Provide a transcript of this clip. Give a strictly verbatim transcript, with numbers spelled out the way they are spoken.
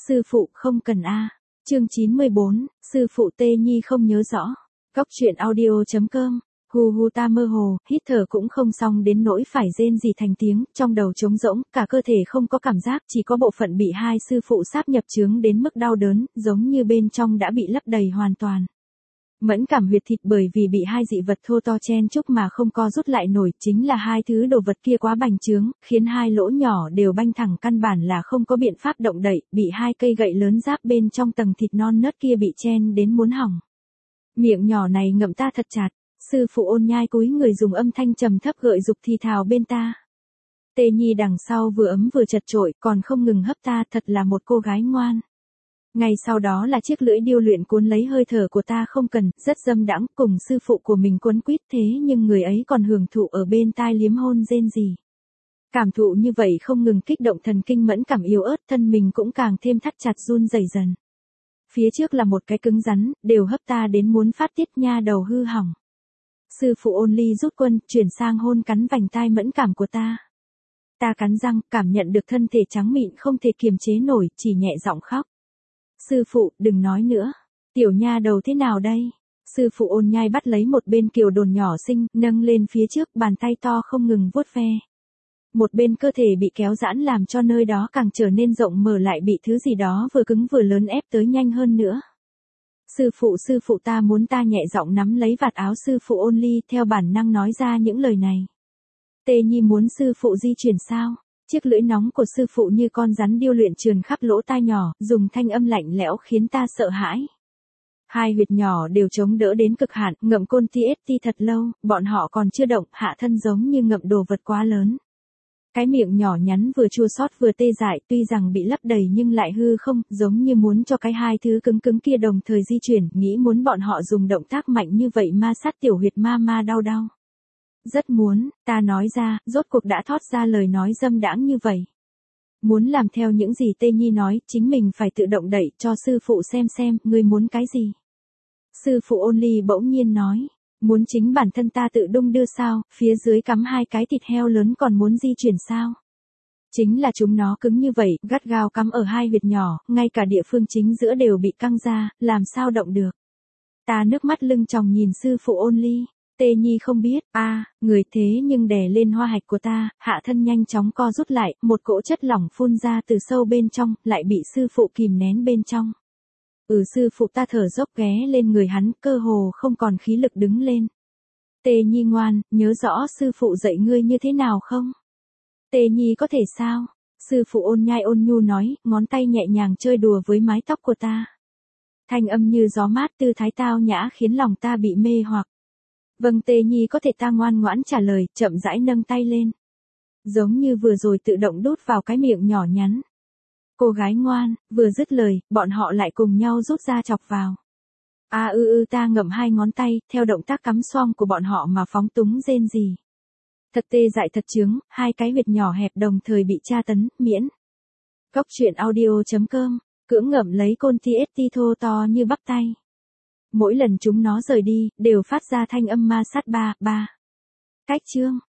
Sư phụ không cần a. Chương chín mươi bốn, sư phụ Tê Nhi không nhớ rõ. Góc truyện audio chấm com. Hu hu ta mơ hồ, hít thở cũng không xong đến nỗi phải rên gì thành tiếng, trong đầu trống rỗng, cả cơ thể không có cảm giác, chỉ có bộ phận bị hai sư phụ sáp nhập chướng đến mức đau đớn, giống như bên trong đã bị lấp đầy hoàn toàn. Mẫn cảm huyệt thịt bởi vì bị hai dị vật thô to chen chúc mà không co rút lại nổi, chính là hai thứ đồ vật kia quá bành trướng, khiến hai lỗ nhỏ đều banh thẳng, căn bản là không có biện pháp động đậy, bị hai cây gậy lớn giáp bên trong tầng thịt non nớt kia bị chen đến muốn hỏng. Miệng nhỏ này ngậm ta thật chặt, sư phụ Ôn Nhai cúi người dùng âm thanh trầm thấp gợi dục thì thào bên ta. Tê Nhi đằng sau vừa ấm vừa chật chội, còn không ngừng hấp ta, thật là một cô gái ngoan. Ngay sau đó là chiếc lưỡi điêu luyện cuốn lấy hơi thở của ta không cần, rất dâm đãng, cùng sư phụ của mình quấn quýt, thế nhưng người ấy còn hưởng thụ ở bên tai liếm hôn rên rỉ. Cảm thụ như vậy không ngừng kích động thần kinh mẫn cảm yếu ớt, thân mình cũng càng thêm thắt chặt run rẩy dần. Phía trước là một cái cứng rắn, đều hấp ta đến muốn phát tiết, nha đầu hư hỏng. Sư phụ Ôn Ly rút quân, chuyển sang hôn cắn vành tai mẫn cảm của ta. Ta cắn răng, cảm nhận được thân thể trắng mịn không thể kiềm chế nổi, chỉ nhẹ giọng khóc. Sư phụ, đừng nói nữa. Tiểu nha đầu thế nào đây? Sư phụ Ôn Nhai bắt lấy một bên kiều đồn nhỏ xinh, nâng lên phía trước, bàn tay to không ngừng vuốt ve. Một bên cơ thể bị kéo giãn làm cho nơi đó càng trở nên rộng mở, lại bị thứ gì đó vừa cứng vừa lớn ép tới nhanh hơn nữa. Sư phụ sư phụ ta muốn ta nhẹ giọng nắm lấy vạt áo sư phụ Ôn Ly, theo bản năng nói ra những lời này. Tê Nhi muốn sư phụ di chuyển sao? Chiếc lưỡi nóng của sư phụ như con rắn điêu luyện trườn khắp lỗ tai nhỏ, dùng thanh âm lạnh lẽo khiến ta sợ hãi. Hai huyệt nhỏ đều chống đỡ đến cực hạn, ngậm côn ti ét ti thật lâu, bọn họ còn chưa động, hạ thân giống như ngậm đồ vật quá lớn. Cái miệng nhỏ nhắn vừa chua xót vừa tê dại, tuy rằng bị lấp đầy nhưng lại hư không, giống như muốn cho cái hai thứ cứng cứng kia đồng thời di chuyển, nghĩ muốn bọn họ dùng động tác mạnh như vậy ma sát tiểu huyệt ma ma đau đau. Rất muốn, ta nói ra, rốt cuộc đã thốt ra lời nói dâm đãng như vậy. Muốn làm theo những gì Tê Nhi nói, chính mình phải tự động đẩy, cho sư phụ xem xem, ngươi muốn cái gì. Sư phụ Ôn Ly bỗng nhiên nói, muốn chính bản thân ta tự đung đưa sao, phía dưới cắm hai cái thịt heo lớn còn muốn di chuyển sao. Chính là chúng nó cứng như vậy, gắt gao cắm ở hai huyệt nhỏ, ngay cả địa phương chính giữa đều bị căng ra, làm sao động được. Ta nước mắt lưng tròng nhìn sư phụ Ôn Ly. Tê Nhi không biết, a, à, người thế nhưng đè lên hoa hạch của ta, hạ thân nhanh chóng co rút lại, một cỗ chất lỏng phun ra từ sâu bên trong, lại bị sư phụ kìm nén bên trong. Ừ, sư phụ ta thở dốc ghé lên người hắn, cơ hồ không còn khí lực đứng lên. Tê Nhi ngoan, nhớ rõ sư phụ dạy ngươi như thế nào không? Tê Nhi có thể sao? Sư phụ Ôn Nhai ôn nhu nói, ngón tay nhẹ nhàng chơi đùa với mái tóc của ta. Thanh âm như gió mát, tư thái tao nhã khiến lòng ta bị mê hoặc. Vâng, Tê Nhi có thể, ta ngoan ngoãn trả lời, chậm rãi nâng tay lên. Giống như vừa rồi tự động đút vào cái miệng nhỏ nhắn. Cô gái ngoan, vừa dứt lời, bọn họ lại cùng nhau rút ra chọc vào. A ư ư ta ngậm hai ngón tay, theo động tác cắm xoong của bọn họ mà phóng túng rên rỉ. Thật tê dại thật chướng, hai cái huyệt nhỏ hẹp đồng thời bị tra tấn, miễn. Góc truyện audio chấm com, cưỡng ngậm lấy côn ti ét ti thô to như bắp tay. Mỗi lần chúng nó rời đi, đều phát ra thanh âm ma sát ba, ba. Cách chương.